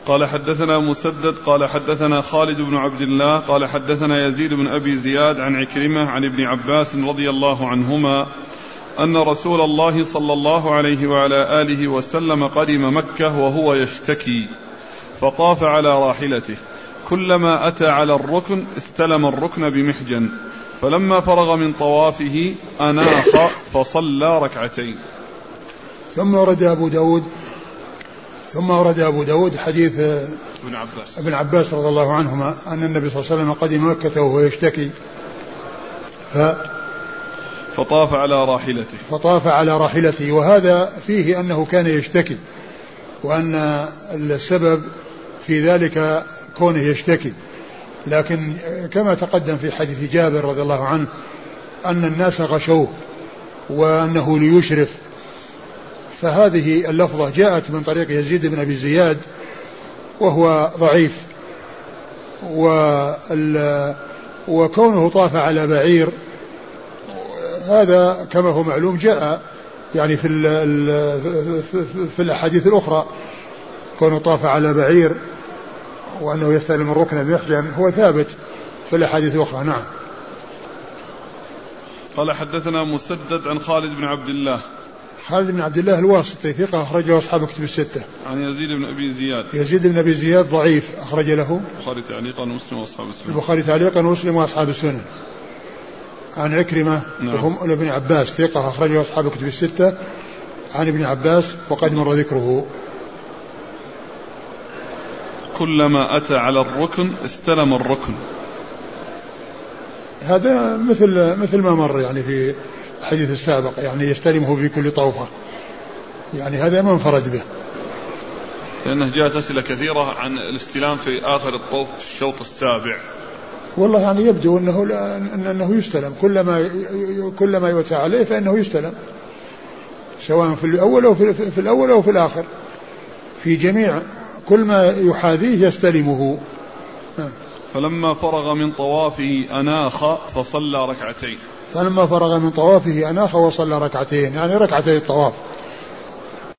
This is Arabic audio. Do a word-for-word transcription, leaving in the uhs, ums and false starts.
قال حدثنا مسدد قال حدثنا خالد بن عبد الله قال حدثنا يزيد بن أبي زياد عن عكرمة عن ابن عباس رضي الله عنهما أن رسول الله صلى الله عليه وعلى آله وسلم قدم مكة وهو يشتكي فطاف على راحلته، كلما أتى على الركن استلم الركن بمحجن، فلما فرغ من طوافه أناخ فصلى ركعتين. ثم ورد أبو داود ثم ورد أبو داود حديث ابن عباس ابن عباس رضي الله عنهما أن النبي صلى الله عليه وسلم قدم مكة وهو يشتكي ف فطاف على راحلته فطاف على راحلته وهذا فيه أنه كان يشتكي، وأن السبب في ذلك كونه يشتكي، لكن كما تقدم في حديث جابر رضي الله عنه أن الناس غشوه وأنه ليشرف، فهذه اللفظة جاءت من طريق يزيد بن أبي زياد وهو ضعيف، وكونه طاف على بعير هذا كما هو معلوم جاء يعني في في الأحاديث الأخرى، كونه طاف على بعير وأنه يستلم الركن بمحجن هو ثابت في الأحاديث الأخرى. نعم. قال حدثنا مسدد عن خالد بن عبد الله خالد بن عبد الله الواسطي ثقة أخرجه أصحاب كتب الستة. عن يزيد بن أبي زياد يزيد بن أبي زياد ضعيف أخرج له البخاري تعليقا ومسلم وأصحاب السنن البخاري تعليقا ومسلم وأصحاب السنن. عن عكرمة وهم نعم. ابن عباس ثقة أخرجه أصحاب كتب الستة عن ابن عباس وقد مر ذكره. كلما أتى على الركن استلم الركن، هذا مثل مثل ما مر يعني في الحديث السابق، يعني يستلمه في كل طوفة، يعني هذا ما انفرد به، لأنه جاءت أسئلة كثيرة عن الاستلام في آخر الطوف في الشوط السابع. والله يعني يبدو أنه أنه يستلم كلما كلما يؤتى عليه فإنه يستلم، سواء في الأول أو في, في الأول أو في الآخر، في جميع كل ما يحاذيه يستلمه. فلما فرغ من طوافه أناخ فصلى ركعتين. فلما فرغ من طوافه أناخ وصلى ركعتين، يعني ركعتي الطواف